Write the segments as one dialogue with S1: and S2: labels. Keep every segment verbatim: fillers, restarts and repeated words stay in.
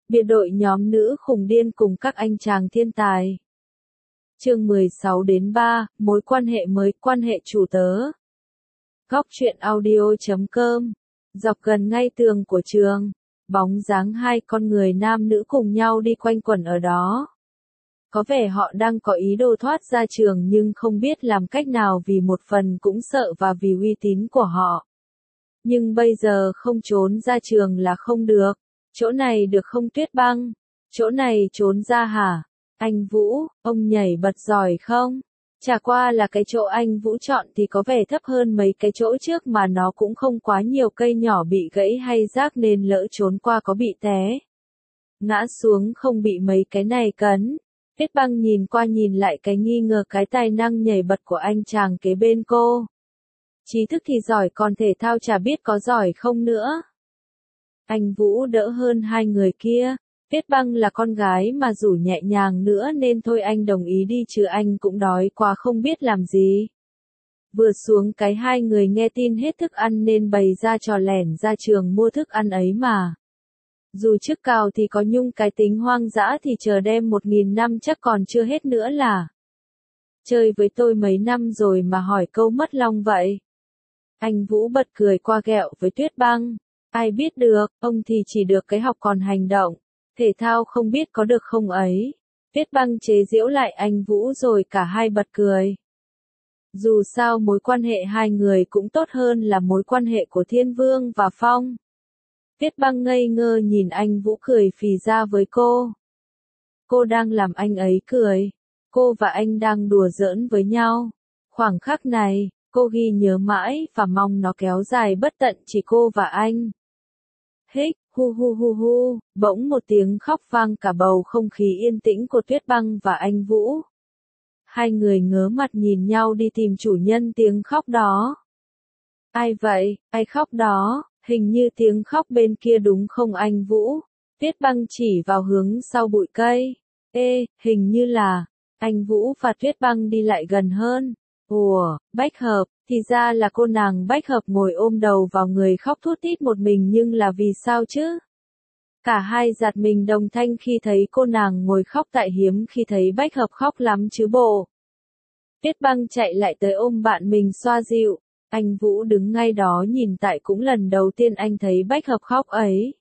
S1: Biệt đội nhóm nữ khùng điên cùng các anh chàng thiên tài. Chương mười sáu đến ba, mối quan hệ mới, quan hệ chủ tớ. Góc truyện audio chấm com. Dọc gần ngay tường của trường, bóng dáng hai con người nam nữ cùng nhau đi quanh quẩn ở đó. Có vẻ họ đang có ý đồ thoát ra trường nhưng không biết làm cách nào vì một phần cũng sợ và vì uy tín của họ. Nhưng bây giờ không trốn ra trường là không được. Chỗ này được không Tuyết Băng? Chỗ này trốn ra hả? Anh Vũ, ông nhảy bật giỏi không? Chả qua là cái chỗ anh Vũ chọn thì có vẻ thấp hơn mấy cái chỗ trước mà nó cũng không quá nhiều cây nhỏ bị gãy hay rác nên lỡ trốn qua có bị té. Ngã xuống không bị mấy cái này cấn. Tuyết Băng nhìn qua nhìn lại cái nghi ngờ cái tài năng nhảy bật của anh chàng kế bên cô. Trí thức thì giỏi còn thể thao chả biết có giỏi không nữa. Anh Vũ đỡ hơn hai người kia. Tuyết Băng là con gái mà rủ nhẹ nhàng nữa nên thôi anh đồng ý đi chứ anh cũng đói quá không biết làm gì. Vừa xuống cái hai người nghe tin hết thức ăn nên bày ra trò lẻn ra trường mua thức ăn ấy mà. Dù trước cào thì có nhung cái tính hoang dã thì chờ đem một nghìn năm chắc còn chưa hết nữa là. Chơi với tôi mấy năm rồi mà hỏi câu mất lòng vậy. Anh Vũ bật cười qua ghẹo với Tuyết Băng. Ai biết được, ông thì chỉ được cái học còn hành động. Thể thao không biết có được không ấy. Tuyết Băng chế giễu lại anh Vũ rồi cả hai bật cười. Dù sao mối quan hệ hai người cũng tốt hơn là mối quan hệ của Thiên Vương và Phong. Tuyết Băng ngây ngơ nhìn anh Vũ cười phì ra với cô. Cô đang làm anh ấy cười. Cô và anh đang đùa giỡn với nhau. Khoảng khắc này, cô ghi nhớ mãi và mong nó kéo dài bất tận chỉ cô và anh. Hích, hu hu hu hu, bỗng một tiếng khóc vang cả bầu không khí yên tĩnh của Tuyết Băng và anh Vũ. Hai người ngớ mặt nhìn nhau đi tìm chủ nhân tiếng khóc đó. Ai vậy, ai khóc đó, hình như tiếng khóc bên kia đúng không anh Vũ? Tuyết Băng chỉ vào hướng sau bụi cây. Ê, hình như là, anh Vũ và Tuyết Băng đi lại gần hơn. Ủa, Bách Hợp, thì ra là cô nàng Bách Hợp ngồi ôm đầu vào người khóc thút thít một mình nhưng là vì sao chứ? Cả hai giật mình đồng thanh khi thấy cô nàng ngồi khóc tại hiếm khi thấy Bách Hợp khóc lắm chứ bộ. Tuyết Băng chạy lại tới ôm bạn mình xoa dịu. Anh Vũ đứng ngay đó nhìn tại cũng lần đầu tiên anh thấy Bách Hợp khóc ấy.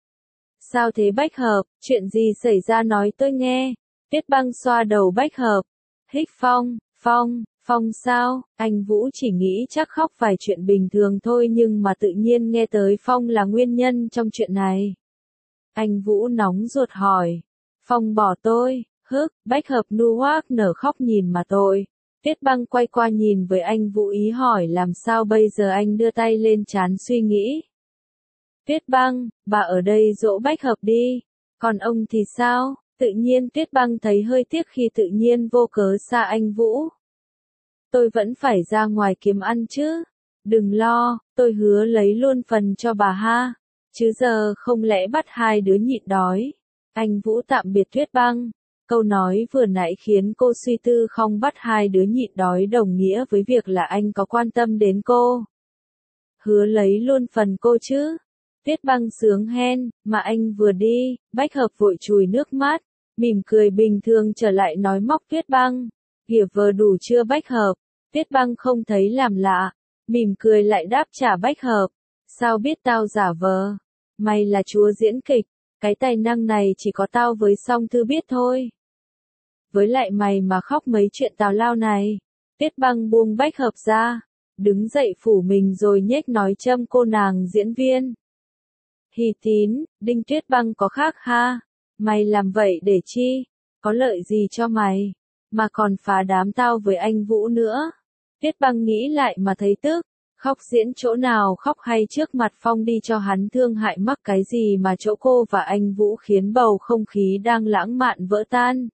S1: Sao thế Bách Hợp, chuyện gì xảy ra nói tôi nghe. Tuyết Băng xoa đầu Bách Hợp. Hích Phong, Phong. Phong sao, anh Vũ chỉ nghĩ chắc khóc vài chuyện bình thường thôi nhưng mà tự nhiên nghe tới Phong là nguyên nhân trong chuyện này. Anh Vũ nóng ruột hỏi. Phong bỏ tôi, hức, Bách Hợp nu hoác nở khóc nhìn mà tội. Tuyết Băng quay qua nhìn với anh Vũ ý hỏi làm sao bây giờ anh đưa tay lên trán suy nghĩ. Tuyết Băng, bà ở đây dỗ Bách Hợp đi, còn ông thì sao? Tự nhiên Tuyết Băng thấy hơi tiếc khi tự nhiên vô cớ xa anh Vũ. Tôi vẫn phải ra ngoài kiếm ăn chứ. Đừng lo, tôi hứa lấy luôn phần cho bà ha. Chứ giờ không lẽ bắt hai đứa nhịn đói. Anh Vũ tạm biệt Tuyết Băng. Câu nói vừa nãy khiến cô suy tư không bắt hai đứa nhịn đói đồng nghĩa với việc là anh có quan tâm đến cô. Hứa lấy luôn phần cô chứ. Tuyết Băng sướng hen, mà anh vừa đi, Bách Hợp vội chùi nước mắt. Mỉm cười bình thường trở lại nói móc Tuyết Băng. Kìa vờ đủ chưa Bách Hợp. Tuyết Băng không thấy làm lạ, mỉm cười lại đáp trả Bách Hợp. Sao biết tao giả vờ? Mày là chúa diễn kịch, cái tài năng này chỉ có tao với Song Thư biết thôi. Với lại mày mà khóc mấy chuyện tào lao này. Tuyết Băng buông Bách Hợp ra, đứng dậy phủ mình rồi nhếch nói châm cô nàng diễn viên. Hì Tín, Đinh Tuyết Băng có khác ha? Mày làm vậy để chi? Có lợi gì cho mày? Mà còn phá đám tao với anh Vũ nữa. Tuyết Băng nghĩ lại mà thấy tức, khóc diễn chỗ nào khóc hay trước mặt Phong đi cho hắn thương hại mắc cái gì mà chỗ cô và anh Vũ khiến bầu không khí đang lãng mạn vỡ tan.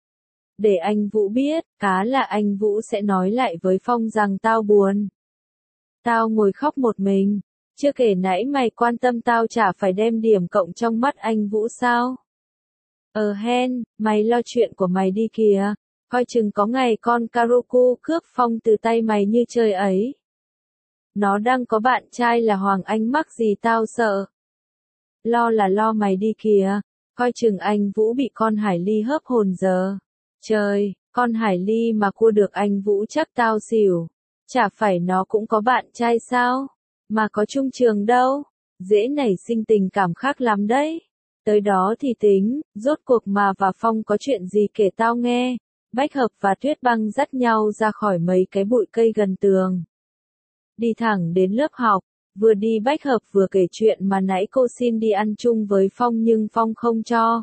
S1: Để anh Vũ biết, cá là anh Vũ sẽ nói lại với Phong rằng tao buồn. Tao ngồi khóc một mình, chưa kể nãy mày quan tâm tao chả phải đem điểm cộng trong mắt anh Vũ sao? Ờ hen, mày lo chuyện của mày đi kìa. Coi chừng có ngày con Karoku cướp Phong từ tay mày như chơi ấy. Nó đang có bạn trai là Hoàng Anh mắc gì tao sợ. Lo là lo mày đi kìa. Coi chừng anh Vũ bị con Hải Ly hớp hồn giờ. Trời, con Hải Ly mà cua được anh Vũ chắc tao xỉu. Chả phải nó cũng có bạn trai sao? Mà có chung trường đâu. Dễ nảy sinh tình cảm khác lắm đấy. Tới đó thì tính, rốt cuộc mà và Phong có chuyện gì kể tao nghe. Bách Hợp và Tuyết Băng dắt nhau ra khỏi mấy cái bụi cây gần tường. Đi thẳng đến lớp học, vừa đi Bách Hợp vừa kể chuyện mà nãy cô xin đi ăn chung với Phong nhưng Phong không cho.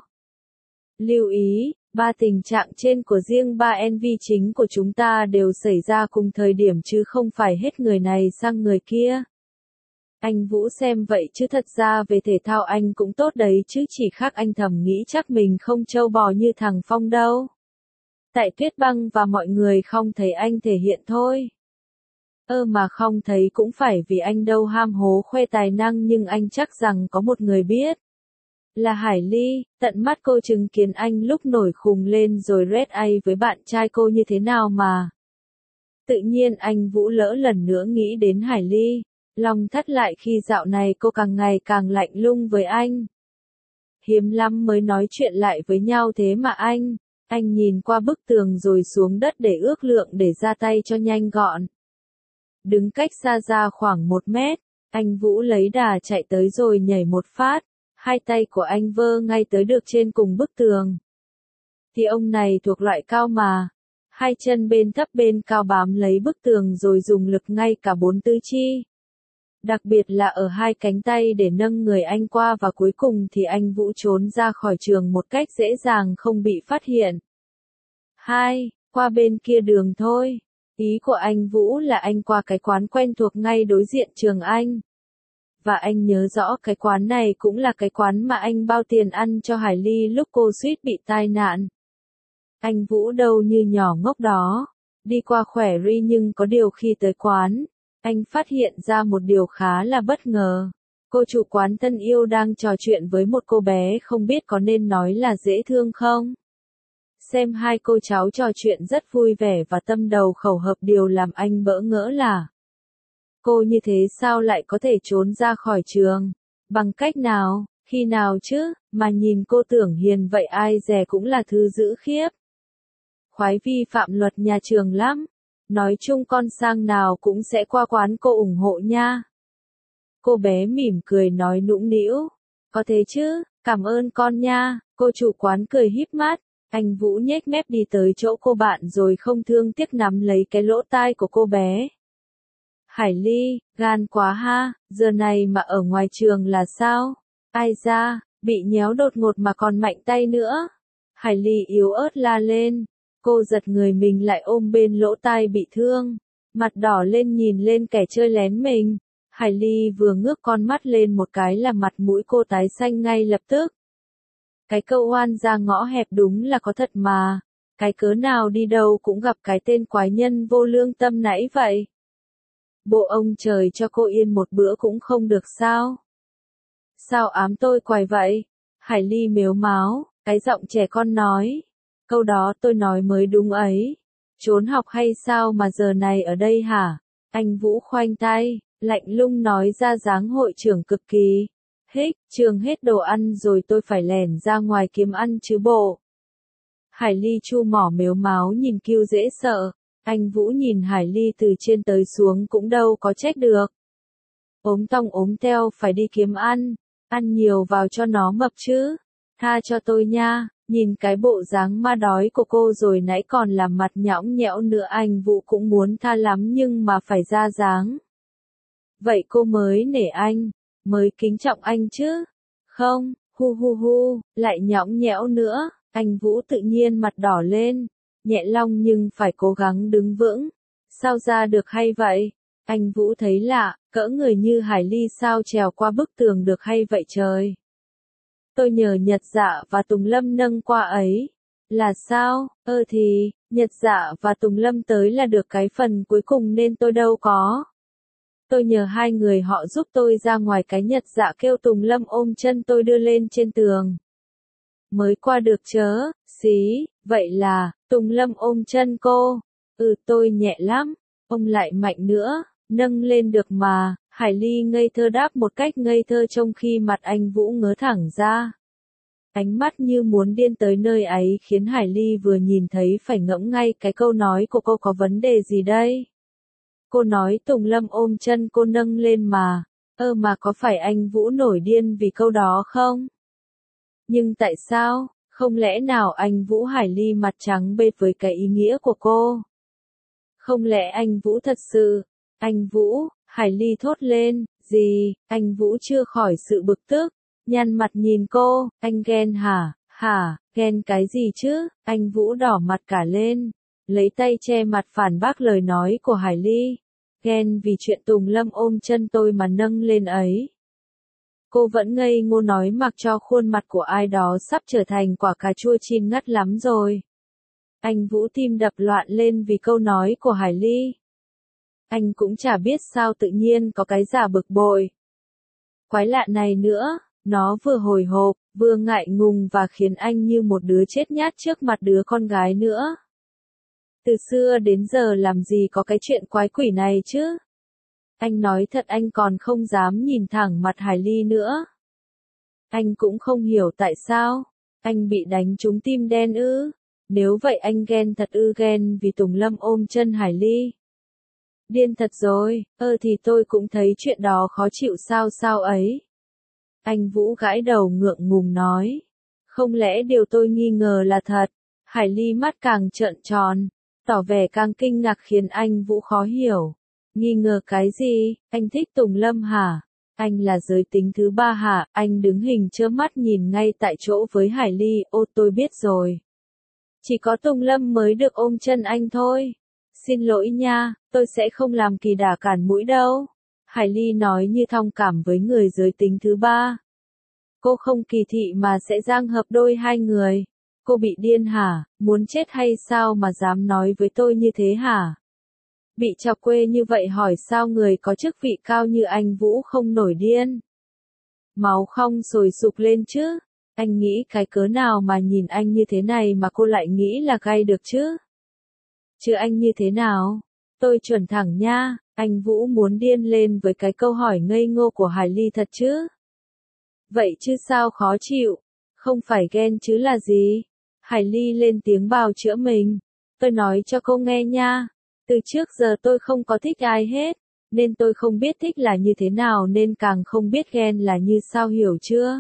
S1: Lưu ý, ba tình trạng trên của riêng ba en vê chính của chúng ta đều xảy ra cùng thời điểm chứ không phải hết người này sang người kia. Anh Vũ xem vậy chứ thật ra về thể thao anh cũng tốt đấy chứ chỉ khác anh thầm nghĩ chắc mình không trâu bò như thằng Phong đâu. Tại Tuyết Băng và mọi người không thấy anh thể hiện thôi. Ơ mà không thấy cũng phải vì anh đâu ham hố khoe tài năng nhưng anh chắc rằng có một người biết. Là Hải Ly, tận mắt cô chứng kiến anh lúc nổi khùng lên rồi red ai với bạn trai cô như thế nào mà. Tự nhiên anh Vũ lỡ lần nữa nghĩ đến Hải Ly, lòng thắt lại khi dạo này cô càng ngày càng lạnh lùng với anh. Hiếm lắm mới nói chuyện lại với nhau thế mà anh, anh nhìn qua bức tường rồi xuống đất để ước lượng để ra tay cho nhanh gọn. Đứng cách xa ra khoảng một mét, anh Vũ lấy đà chạy tới rồi nhảy một phát, hai tay của anh vơ ngay tới được trên cùng bức tường. Thì ông này thuộc loại cao mà, hai chân bên thấp bên cao bám lấy bức tường rồi dùng lực ngay cả bốn tứ chi. Đặc biệt là ở hai cánh tay để nâng người anh qua và cuối cùng thì anh Vũ trốn ra khỏi trường một cách dễ dàng không bị phát hiện. Hai, qua bên kia đường thôi. Ý của anh Vũ là anh qua cái quán quen thuộc ngay đối diện trường anh. Và anh nhớ rõ cái quán này cũng là cái quán mà anh bao tiền ăn cho Hải Ly lúc cô suýt bị tai nạn. Anh Vũ đâu như nhỏ ngốc đó. Đi qua khỏe ri nhưng có điều khi tới quán, anh phát hiện ra một điều khá là bất ngờ. Cô chủ quán thân yêu đang trò chuyện với một cô bé không biết có nên nói là dễ thương không? Xem hai cô cháu trò chuyện rất vui vẻ và tâm đầu khẩu hợp điều làm anh bỡ ngỡ là cô như thế sao lại có thể trốn ra khỏi trường? Bằng cách nào? Khi nào chứ? Mà nhìn cô tưởng hiền vậy ai dè cũng là thứ dữ khiếp. Khoái vi phạm luật nhà trường lắm. Nói chung con sang nào cũng sẽ qua quán cô ủng hộ nha. Cô bé mỉm cười nói nũng nĩu. Có thế chứ, cảm ơn con nha. Cô chủ quán cười híp mắt. Anh Vũ nhếch mép đi tới chỗ cô bạn rồi không thương tiếc nắm lấy cái lỗ tai của cô bé. Hải Ly, gan quá ha, giờ này mà ở ngoài trường là sao? Ai da, bị nhéo đột ngột mà còn mạnh tay nữa. Hải Ly yếu ớt la lên. Cô giật người mình lại ôm bên lỗ tai bị thương. Mặt đỏ lên nhìn lên kẻ chơi lén mình. Hải Ly vừa ngước con mắt lên một cái là mặt mũi cô tái xanh ngay lập tức. Cái câu oan ra ngõ hẹp đúng là có thật mà. Cái cớ nào đi đâu cũng gặp cái tên quái nhân vô lương tâm nãy vậy. Bộ ông trời cho cô yên một bữa cũng không được sao? Sao ám tôi quài vậy? Hải Ly mếu máo, cái giọng trẻ con nói. Câu đó tôi nói mới đúng ấy. Trốn học hay sao mà giờ này ở đây hả? Anh Vũ khoanh tay, lạnh lùng nói ra dáng hội trưởng cực kỳ. Hích, trường hết đồ ăn rồi tôi phải lẻn ra ngoài kiếm ăn chứ bộ. Hải Ly chu mỏ mếu máo nhìn kiêu dễ sợ. Anh Vũ nhìn Hải Ly từ trên tới xuống cũng đâu có trách được. Ốm tong ốm teo phải đi kiếm ăn. Ăn nhiều vào cho nó mập chứ. Tha cho tôi nha. Nhìn cái bộ dáng ma đói của cô rồi nãy còn làm mặt nhõng nhẽo nữa anh Vũ cũng muốn tha lắm nhưng mà phải ra dáng. Vậy cô mới nể anh, mới kính trọng anh chứ? Không, hu hu hu, lại nhõng nhẽo nữa, anh Vũ tự nhiên mặt đỏ lên, nhẹ long nhưng phải cố gắng đứng vững. Sao ra được hay vậy? Anh Vũ thấy lạ, cỡ người như Hải Ly sao trèo qua bức tường được hay vậy trời? Tôi nhờ Nhật Dạ và Tùng Lâm nâng qua ấy. Là sao? Ơ thì, Nhật Dạ và Tùng Lâm tới là được cái phần cuối cùng nên tôi đâu có. Tôi nhờ hai người họ giúp tôi ra ngoài cái Nhật Dạ kêu Tùng Lâm ôm chân tôi đưa lên trên tường. Mới qua được chớ, xí, vậy là, Tùng Lâm ôm chân cô. Ừ tôi nhẹ lắm, ông lại mạnh nữa, nâng lên được mà. Hải Ly ngây thơ đáp một cách ngây thơ trong khi mặt anh Vũ ngớ thẳng ra. Ánh mắt như muốn điên tới nơi ấy khiến Hải Ly vừa nhìn thấy phải ngẫm ngay cái câu nói của cô có vấn đề gì đây. Cô nói Tùng Lâm ôm chân cô nâng lên mà, ơ mà có phải anh Vũ nổi điên vì câu đó không? Nhưng tại sao, không lẽ nào anh Vũ? Hải Ly mặt trắng bệch với cái ý nghĩa của cô. Không lẽ anh Vũ thật sự, anh Vũ, Hải Ly thốt lên, gì, anh Vũ chưa khỏi sự bực tức, nhăn mặt nhìn cô, anh ghen hả, hả, ghen cái gì chứ, anh Vũ đỏ mặt cả lên, lấy tay che mặt phản bác lời nói của Hải Ly, ghen vì chuyện Tùng Lâm ôm chân tôi mà nâng lên ấy. Cô vẫn ngây ngô nói mặc cho khuôn mặt của ai đó sắp trở thành quả cà chua chín ngắt lắm rồi. Anh Vũ tim đập loạn lên vì câu nói của Hải Ly. Anh cũng chả biết sao tự nhiên có cái giả bực bội. Quái lạ này nữa, nó vừa hồi hộp, vừa ngại ngùng và khiến anh như một đứa chết nhát trước mặt đứa con gái nữa. Từ xưa đến giờ làm gì có cái chuyện quái quỷ này chứ? Anh nói thật anh còn không dám nhìn thẳng mặt Hải Ly nữa. Anh cũng không hiểu tại sao, anh bị đánh trúng tim đen ư? Nếu vậy anh ghen thật ư? Ghen vì Tùng Lâm ôm chân Hải Ly. Điên thật rồi, ơ thì tôi cũng thấy chuyện đó khó chịu sao sao ấy. Anh Vũ gãi đầu ngượng ngùng nói. Không lẽ điều tôi nghi ngờ là thật? Hải Ly mắt càng trợn tròn, tỏ vẻ càng kinh ngạc khiến anh Vũ khó hiểu. Nghi ngờ cái gì? Anh thích Tùng Lâm hả? Anh là giới tính thứ ba hả? Anh đứng hình trơ mắt nhìn ngay tại chỗ với Hải Ly. Ô tôi biết rồi. Chỉ có Tùng Lâm mới được ôm chân anh thôi. Xin lỗi nha, tôi sẽ không làm kỳ đà cản mũi đâu. Hải Ly nói như thong cảm với người giới tính thứ ba. Cô không kỳ thị mà sẽ giang hợp đôi hai người. Cô bị điên hả? Muốn chết hay sao mà dám nói với tôi như thế hả? Bị chọc quê như vậy hỏi sao người có chức vị cao như anh Vũ không nổi điên? Máu không sôi sục lên chứ? Anh nghĩ cái cớ nào mà nhìn anh như thế này mà cô lại nghĩ là gay được chứ? Chứ anh như thế nào? Tôi chuẩn thẳng nha, anh Vũ muốn điên lên với cái câu hỏi ngây ngô của Hải Ly thật chứ? Vậy chứ sao khó chịu? Không phải ghen chứ là gì? Hải Ly lên tiếng bào chữa mình. Tôi nói cho cô nghe nha. Từ trước giờ tôi không có thích ai hết, nên tôi không biết thích là như thế nào nên càng không biết ghen là như sao hiểu chưa?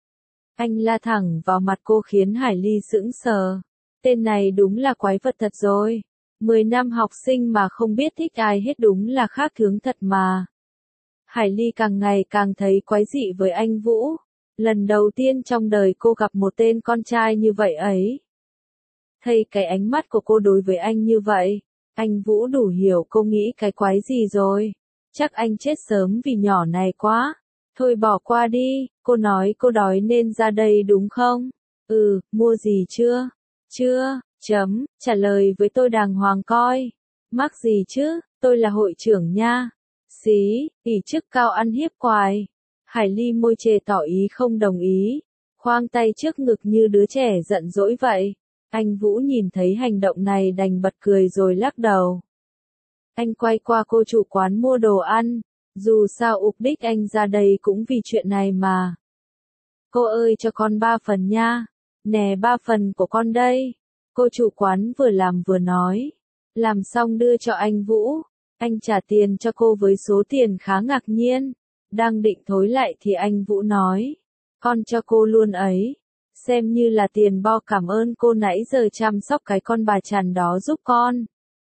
S1: Anh la thẳng vào mặt cô khiến Hải Ly sững sờ. Tên này đúng là quái vật thật rồi. Mười năm học sinh mà không biết thích ai hết đúng là khác thường thật mà. Hải Ly càng ngày càng thấy quái dị với anh Vũ. Lần đầu tiên trong đời cô gặp một tên con trai như vậy ấy. Thấy cái ánh mắt của cô đối với anh như vậy. Anh Vũ đủ hiểu cô nghĩ cái quái gì rồi. Chắc anh chết sớm vì nhỏ này quá. Thôi bỏ qua đi, cô nói cô đói nên ra đây đúng không? Ừ, mua gì chưa? Chưa, chấm, trả lời với tôi đàng hoàng coi. Mắc gì chứ, tôi là hội trưởng nha. Xí, ỷ chức cao ăn hiếp quài. Hải Ly môi chề tỏ ý không đồng ý. Khoang tay trước ngực như đứa trẻ giận dỗi vậy. Anh Vũ nhìn thấy hành động này đành bật cười rồi lắc đầu. Anh quay qua cô chủ quán mua đồ ăn, dù sao mục đích anh ra đây cũng vì chuyện này mà. Cô ơi cho con ba phần nha, nè ba phần của con đây. Cô chủ quán vừa làm vừa nói, làm xong đưa cho anh Vũ, anh trả tiền cho cô với số tiền khá ngạc nhiên. Đang định thối lại thì anh Vũ nói, con cho cô luôn ấy. Xem như là tiền bo cảm ơn cô nãy giờ chăm sóc cái con bà chằn đó giúp con.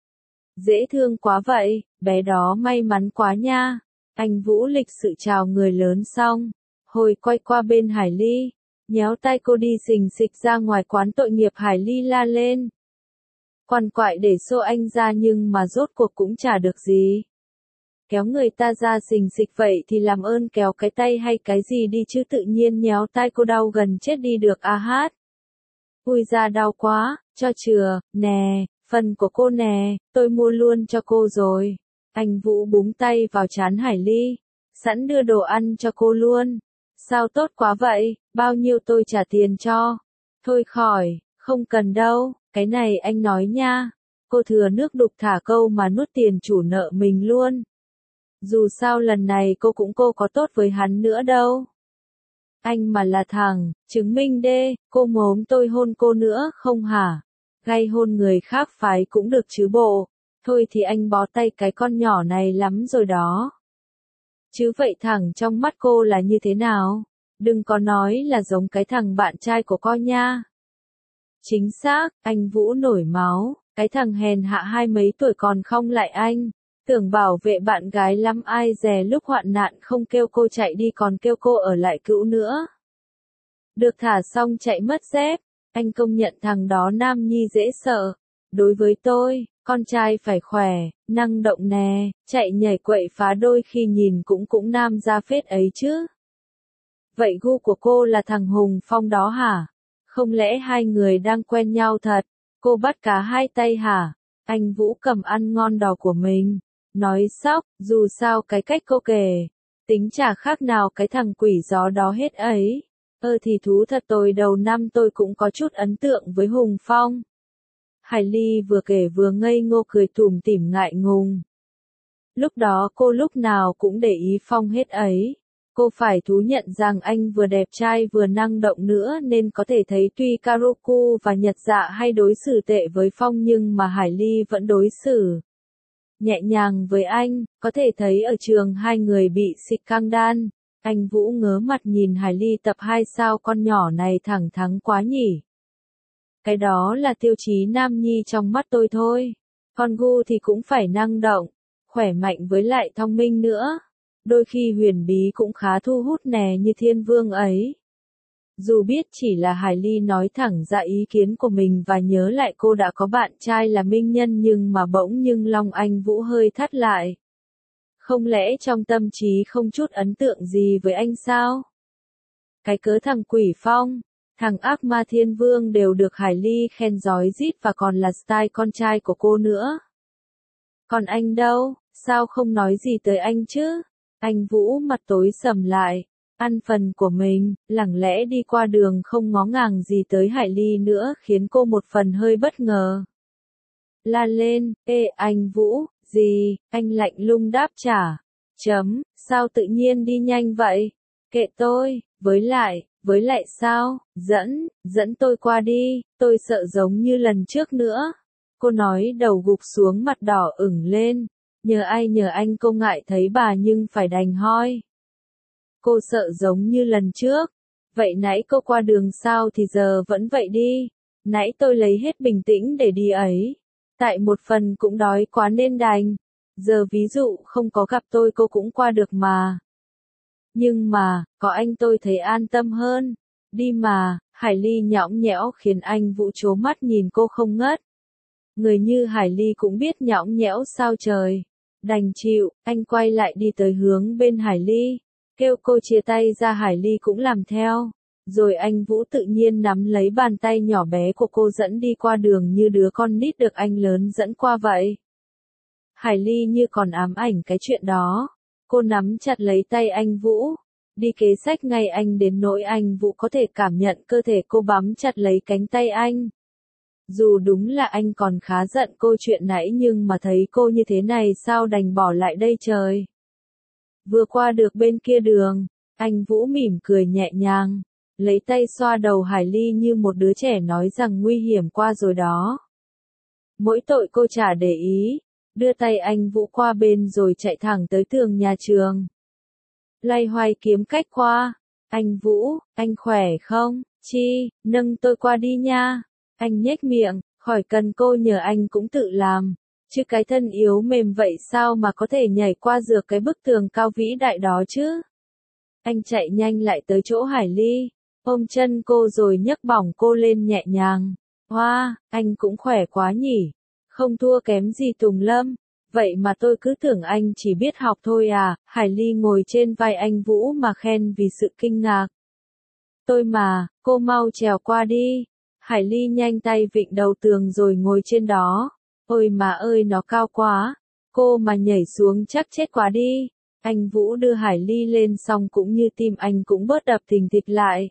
S1: Dễ thương quá vậy, bé đó may mắn quá nha. Anh Vũ lịch sự chào người lớn xong, hồi quay qua bên Hải Ly, nhéo tay cô đi xình xịch ra ngoài quán tội nghiệp. Hải Ly la lên. Quằn quại để xô anh ra nhưng mà rốt cuộc cũng chả được gì. Kéo người ta ra xình xịch vậy thì làm ơn kéo cái tay hay cái gì đi chứ tự nhiên nhéo tay cô đau gần chết đi được a hát. Ui da đau quá, cho chừa, nè, phần của cô nè, tôi mua luôn cho cô rồi. Anh Vũ búng tay vào trán Hải Ly, sẵn đưa đồ ăn cho cô luôn. Sao tốt quá vậy, bao nhiêu tôi trả tiền cho. Thôi khỏi, không cần đâu, cái này anh nói nha. Cô thừa nước đục thả câu mà nuốt tiền chủ nợ mình luôn. Dù sao lần này cô cũng cô có tốt với hắn nữa đâu. Anh mà là thằng, chứng minh đê, cô mốm tôi hôn cô nữa không hả? Gay hôn người khác phái cũng được chứ bộ. Thôi thì anh bó tay cái con nhỏ này lắm rồi đó. Chứ vậy thằng trong mắt cô là như thế nào? Đừng có nói là giống cái thằng bạn trai của con nha. Chính xác, anh Vũ nổi máu, cái thằng hèn hạ hai mấy tuổi còn không lại anh. Tưởng bảo vệ bạn gái lắm ai dè lúc hoạn nạn không kêu cô chạy đi còn kêu cô ở lại cứu nữa. Được thả xong chạy mất dép, anh công nhận thằng đó nam nhi dễ sợ. Đối với tôi, con trai phải khỏe, năng động nè, chạy nhảy quậy phá đôi khi nhìn cũng cũng nam ra phết ấy chứ. Vậy gu của cô là thằng Hùng Phong đó hả? Không lẽ hai người đang quen nhau thật? Cô bắt cá hai tay hả? Anh Vũ cầm ăn ngon đỏ của mình. Nói sóc, dù sao cái cách cô kể. Tính chả khác nào cái thằng quỷ gió đó hết ấy. Ơ thì thú thật tôi đầu năm tôi cũng có chút ấn tượng với Hùng Phong. Hải Ly vừa kể vừa ngây ngô cười tủm tỉm ngại ngùng. Lúc đó cô lúc nào cũng để ý Phong hết ấy. Cô phải thú nhận rằng anh vừa đẹp trai vừa năng động nữa nên có thể thấy tuy Karoku và Nhật Dạ hay đối xử tệ với Phong nhưng mà Hải Ly vẫn đối xử nhẹ nhàng với anh, có thể thấy ở trường hai người bị xịt căng đan. Anh Vũ ngớ mặt nhìn Hải Ly tập hai sao con nhỏ này thẳng thắn quá nhỉ. Cái đó là tiêu chí nam nhi trong mắt tôi thôi. Con gu thì cũng phải năng động, khỏe mạnh với lại thông minh nữa. Đôi khi huyền bí cũng khá thu hút nè như Thiên Vương ấy. Dù biết chỉ là Hải Ly nói thẳng ra ý kiến của mình và nhớ lại cô đã có bạn trai là Minh Nhân nhưng mà bỗng nhưng lòng anh Vũ hơi thắt lại. Không lẽ trong tâm trí không chút ấn tượng gì với anh sao? Cái cớ thằng Quỷ Phong, thằng ác ma Thiên Vương đều được Hải Ly khen rói rít và còn là style con trai của cô nữa. Còn anh đâu, sao không nói gì tới anh chứ? Anh Vũ mặt tối sầm lại, ăn phần của mình, lẳng lẽ đi qua đường không ngó ngàng gì tới Hải Ly nữa khiến cô một phần hơi bất ngờ. La lên, ê anh Vũ, gì, anh lạnh lùng đáp trả. Chấm, sao tự nhiên đi nhanh vậy? Kệ tôi, với lại, với lại sao, dẫn, dẫn tôi qua đi, tôi sợ giống như lần trước nữa. Cô nói đầu gục xuống mặt đỏ ửng lên. Nhờ ai nhờ anh cô ngại thấy bà nhưng phải đành hoi. Cô sợ giống như lần trước. Vậy nãy cô qua đường sao thì giờ vẫn vậy đi. Nãy tôi lấy hết bình tĩnh để đi ấy. Tại một phần cũng đói quá nên đành. Giờ ví dụ không có gặp tôi cô cũng qua được mà. Nhưng mà, có anh tôi thấy an tâm hơn. Đi mà, Hải Ly nhõng nhẽo khiến anh Vũ trố mắt nhìn cô không ngớt. Người như Hải Ly cũng biết nhõng nhẽo sao trời. Đành chịu, anh quay lại đi tới hướng bên Hải Ly. Kêu cô chia tay ra Hải Ly cũng làm theo. Rồi anh Vũ tự nhiên nắm lấy bàn tay nhỏ bé của cô dẫn đi qua đường như đứa con nít được anh lớn dẫn qua vậy. Hải Ly như còn ám ảnh cái chuyện đó. Cô nắm chặt lấy tay anh Vũ. Đi kế sách ngay anh đến nỗi anh Vũ có thể cảm nhận cơ thể cô bám chặt lấy cánh tay anh. Dù đúng là anh còn khá giận cô chuyện nãy nhưng mà thấy cô như thế này sao đành bỏ lại đây trời. Vừa qua được bên kia đường, anh Vũ mỉm cười nhẹ nhàng, lấy tay xoa đầu Hải Ly như một đứa trẻ nói rằng nguy hiểm qua rồi đó. Mỗi tội cô chả để ý, đưa tay anh Vũ qua bên rồi chạy thẳng tới tường nhà trường. Loay hoay kiếm cách qua, anh Vũ, anh khỏe không, chi, nâng tôi qua đi nha. Anh nhếch miệng, khỏi cần cô nhờ anh cũng tự làm, chứ cái thân yếu mềm vậy sao mà có thể nhảy qua dược cái bức tường cao vĩ đại đó chứ. Anh chạy nhanh lại tới chỗ Hải Ly, ôm chân cô rồi nhấc bỏng cô lên nhẹ nhàng. Hoa, wow, anh cũng khỏe quá nhỉ, không thua kém gì Tùng Lâm, vậy mà tôi cứ tưởng anh chỉ biết học thôi à. Hải Ly ngồi trên vai anh Vũ mà khen vì sự kinh ngạc. Tôi mà, cô mau trèo qua đi. Hải Ly nhanh tay vịn đầu tường rồi ngồi trên đó. Ôi mà ơi nó cao quá. Cô mà nhảy xuống chắc chết quá đi. Anh Vũ đưa Hải Ly lên xong cũng như tim anh cũng bớt đập thình thịch lại.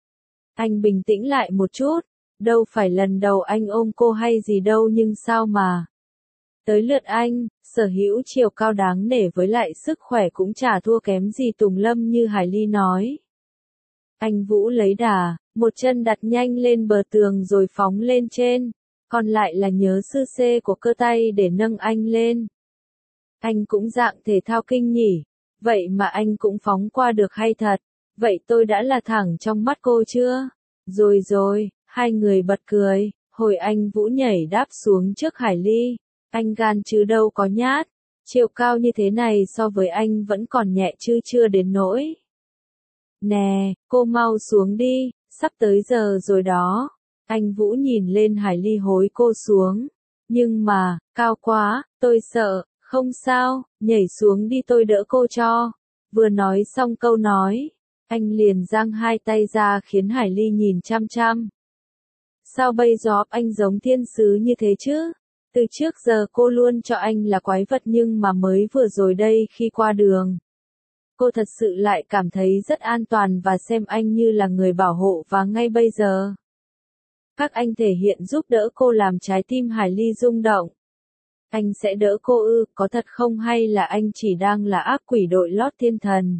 S1: Anh bình tĩnh lại một chút. Đâu phải lần đầu anh ôm cô hay gì đâu nhưng sao mà. Tới lượt anh, sở hữu chiều cao đáng nể với lại sức khỏe cũng chả thua kém gì Tùng Lâm như Hải Ly nói. Anh Vũ lấy đà, một chân đặt nhanh lên bờ tường rồi phóng lên trên, còn lại là nhớ sư xê của cơ tay để nâng anh lên. Anh cũng dạng thể thao kinh nhỉ, vậy mà anh cũng phóng qua được hay thật, vậy tôi đã là thẳng trong mắt cô chưa? Rồi rồi, hai người bật cười, hồi anh Vũ nhảy đáp xuống trước Hải Ly, anh gan chứ đâu có nhát, chiều cao như thế này so với anh vẫn còn nhẹ chứ chưa đến nỗi. Nè, cô mau xuống đi, sắp tới giờ rồi đó. Anh Vũ nhìn lên Hải Ly hối cô xuống. Nhưng mà, cao quá, tôi sợ, không sao, nhảy xuống đi tôi đỡ cô cho. Vừa nói xong câu nói, anh liền giang hai tay ra khiến Hải Ly nhìn chăm chăm. Sao bây giờ anh giống thiên sứ như thế chứ? Từ trước giờ cô luôn cho anh là quái vật nhưng mà mới vừa rồi đây khi qua đường. Cô thật sự lại cảm thấy rất an toàn và xem anh như là người bảo hộ và ngay bây giờ. Các anh thể hiện giúp đỡ cô làm trái tim Hải Ly rung động. Anh sẽ đỡ cô ư, có thật không hay là anh chỉ đang là ác quỷ đội lót thiên thần?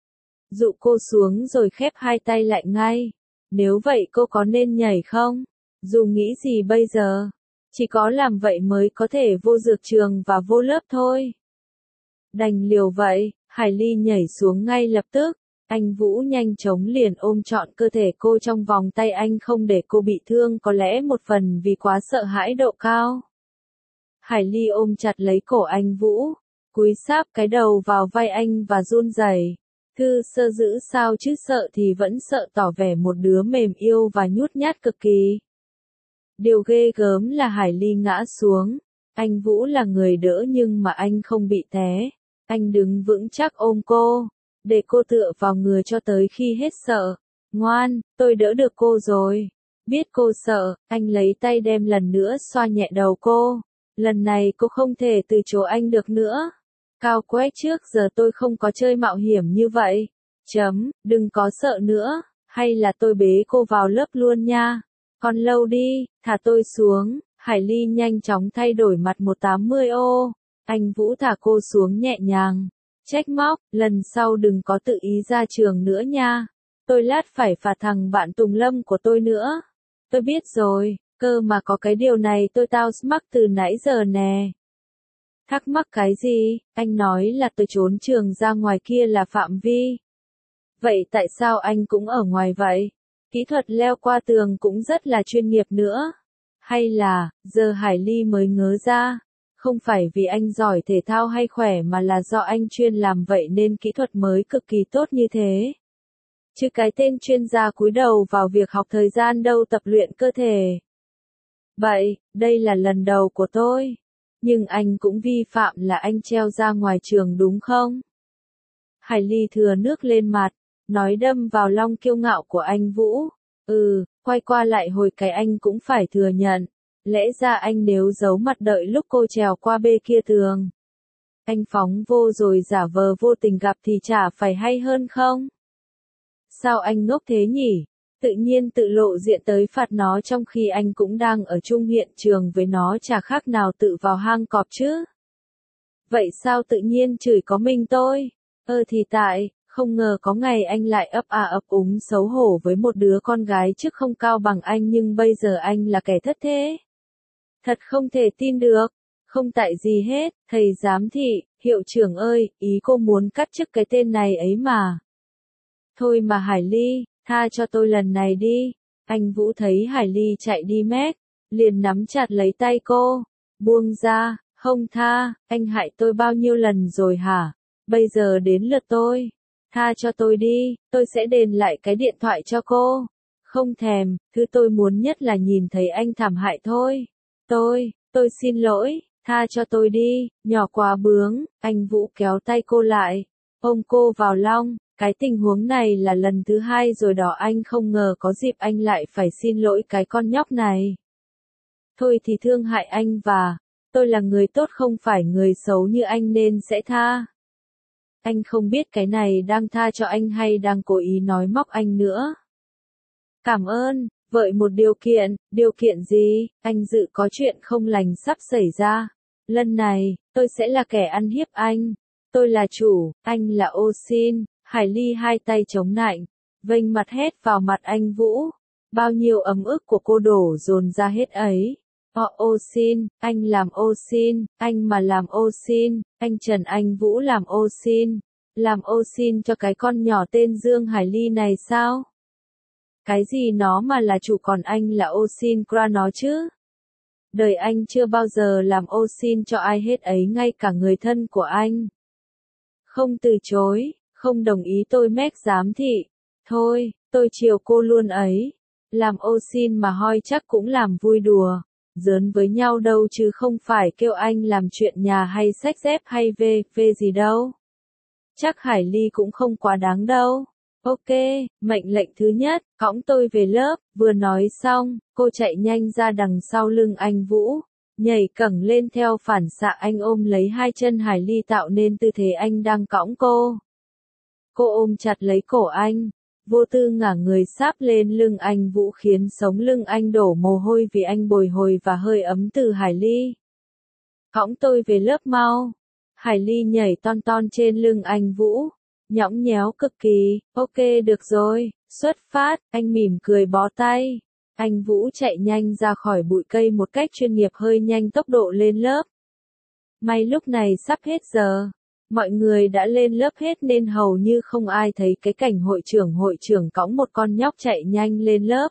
S1: Dụ cô xuống rồi khép hai tay lại ngay. Nếu vậy cô có nên nhảy không? Dù nghĩ gì bây giờ? Chỉ có làm vậy mới có thể vô dược trường và vô lớp thôi. Đành liều vậy, Hải Ly nhảy xuống ngay lập tức. Anh Vũ nhanh chóng liền ôm trọn cơ thể cô trong vòng tay anh không để cô bị thương, có lẽ một phần vì quá sợ hãi độ cao. Hải Ly ôm chặt lấy cổ anh Vũ, cúi sáp cái đầu vào vai anh và run rẩy. Thư sơ giữ sao chứ sợ thì vẫn sợ tỏ vẻ một đứa mềm yêu và nhút nhát cực kỳ. Điều ghê gớm là Hải Ly ngã xuống. Anh Vũ là người đỡ nhưng mà anh không bị té. Anh đứng vững chắc ôm cô, để cô tựa vào người cho tới khi hết sợ. Ngoan, tôi đỡ được cô rồi. Biết cô sợ, anh lấy tay đem lần nữa xoa nhẹ đầu cô. Lần này cô không thể từ chối anh được nữa. Cao quét trước giờ tôi không có chơi mạo hiểm như vậy. Chấm, đừng có sợ nữa, hay là tôi bế cô vào lớp luôn nha. Còn lâu đi, thả tôi xuống. Hải Ly nhanh chóng thay đổi mặt một tám mươi ô. Anh Vũ thả cô xuống nhẹ nhàng. Trách móc, lần sau đừng có tự ý ra trường nữa nha. Tôi lát phải phạt thằng bạn Tùng Lâm của tôi nữa. Tôi biết rồi, cơ mà có cái điều này tôi tao mắc từ nãy giờ nè. Thắc mắc cái gì? Anh nói là tôi trốn trường ra ngoài kia là phạm vi. Vậy tại sao anh cũng ở ngoài vậy? Kỹ thuật leo qua tường cũng rất là chuyên nghiệp nữa. Hay là, giờ Hải Ly mới ngớ ra, không phải vì anh giỏi thể thao hay khỏe mà là do anh chuyên làm vậy nên kỹ thuật mới cực kỳ tốt như thế. Chứ cái tên chuyên gia cúi đầu vào việc học thời gian đâu tập luyện cơ thể. Vậy, đây là lần đầu của tôi. Nhưng anh cũng vi phạm là anh treo ra ngoài trường đúng không? Hải Ly thừa nước lên mặt, nói đâm vào lòng kiêu ngạo của anh Vũ. Ừ, quay qua lại hồi cái anh cũng phải thừa nhận. Lẽ ra anh nếu giấu mặt đợi lúc cô trèo qua bê kia tường. Anh phóng vô rồi giả vờ vô tình gặp thì chả phải hay hơn không? Sao anh ngốc thế nhỉ? Tự nhiên tự lộ diện tới phạt nó trong khi anh cũng đang ở chung hiện trường với nó chả khác nào tự vào hang cọp chứ. Vậy sao tự nhiên chửi có mình tôi? Ơ thì tại, không ngờ có ngày anh lại ấp à ấp úng xấu hổ với một đứa con gái trước không cao bằng anh nhưng bây giờ anh là kẻ thất thế. Thật không thể tin được. Không tại gì hết, thầy giám thị, hiệu trưởng ơi, ý cô muốn cắt chức cái tên này ấy mà. Thôi mà Hải Ly, tha cho tôi lần này đi. Anh Vũ thấy Hải Ly chạy đi mét, liền nắm chặt lấy tay cô. Buông ra, không tha, anh hại tôi bao nhiêu lần rồi hả? Bây giờ đến lượt tôi. Tha cho tôi đi, tôi sẽ đền lại cái điện thoại cho cô. Không thèm, thứ tôi muốn nhất là nhìn thấy anh thảm hại thôi. Tôi, tôi xin lỗi, tha cho tôi đi, nhỏ quá bướng. Anh Vũ kéo tay cô lại, ôm cô vào lòng. Cái tình huống này là lần thứ hai rồi đó, anh không ngờ có dịp anh lại phải xin lỗi cái con nhóc này. Thôi thì thương hại anh và, tôi là người tốt không phải người xấu như anh nên sẽ tha. Anh không biết cái này đang tha cho anh hay đang cố ý nói móc anh nữa. Cảm ơn, vậy một điều kiện, điều kiện gì? Anh dự có chuyện không lành sắp xảy ra. Lần này, tôi sẽ là kẻ ăn hiếp anh. Tôi là chủ, anh là ô xin. Hải Ly hai tay chống nạnh, vênh mặt hét vào mặt anh Vũ. Bao nhiêu ấm ức của cô đổ dồn ra hết ấy. Ô ô xin, anh làm ô xin, anh mà làm ô xin, anh Trần Anh Vũ làm ô xin. Làm ô xin cho cái con nhỏ tên Dương Hải Ly này sao? Cái gì nó mà là chủ còn anh là ô xin qua nó chứ? Đời anh chưa bao giờ làm ô xin cho ai hết ấy, ngay cả người thân của anh. Không từ chối, không đồng ý tôi mét giám thị. Thôi, tôi chiều cô luôn ấy. Làm ô xin mà hoi chắc cũng làm vui đùa. Giỡn với nhau đâu chứ không phải kêu anh làm chuyện nhà hay xách dép hay về, về gì đâu. Chắc Hải Ly cũng không quá đáng đâu. Ok, mệnh lệnh thứ nhất, cõng tôi về lớp, vừa nói xong, cô chạy nhanh ra đằng sau lưng anh Vũ, nhảy cẳng lên theo phản xạ anh ôm lấy hai chân Hải Ly tạo nên tư thế anh đang cõng cô. Cô ôm chặt lấy cổ anh, vô tư ngả người sáp lên lưng anh Vũ khiến sống lưng anh đổ mồ hôi vì anh bồi hồi và hơi ấm từ Hải Ly. Cõng tôi về lớp mau. Hải Ly nhảy ton ton trên lưng anh Vũ, nhõng nhẽo cực kỳ. Ok được rồi, xuất phát, anh mỉm cười bó tay. Anh Vũ chạy nhanh ra khỏi bụi cây một cách chuyên nghiệp, hơi nhanh tốc độ lên lớp. May lúc này sắp hết giờ. Mọi người đã lên lớp hết nên hầu như không ai thấy cái cảnh hội trưởng hội trưởng cõng một con nhóc chạy nhanh lên lớp.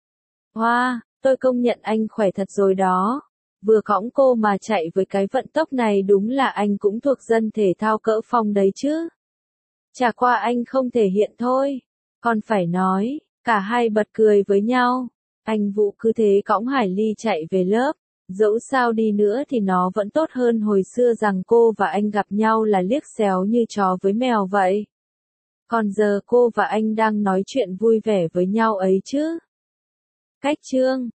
S1: Hoa, wow, tôi công nhận anh khỏe thật rồi đó. Vừa cõng cô mà chạy với cái vận tốc này đúng là anh cũng thuộc dân thể thao cỡ phong đấy chứ. Chả qua anh không thể hiện thôi. Còn phải nói, cả hai bật cười với nhau. Anh Vũ cứ thế cõng Hải Ly chạy về lớp. Dẫu sao đi nữa thì nó vẫn tốt hơn hồi xưa rằng cô và anh gặp nhau là liếc xéo như chó với mèo vậy. Còn giờ cô và anh đang nói chuyện vui vẻ với nhau ấy chứ. Cách chương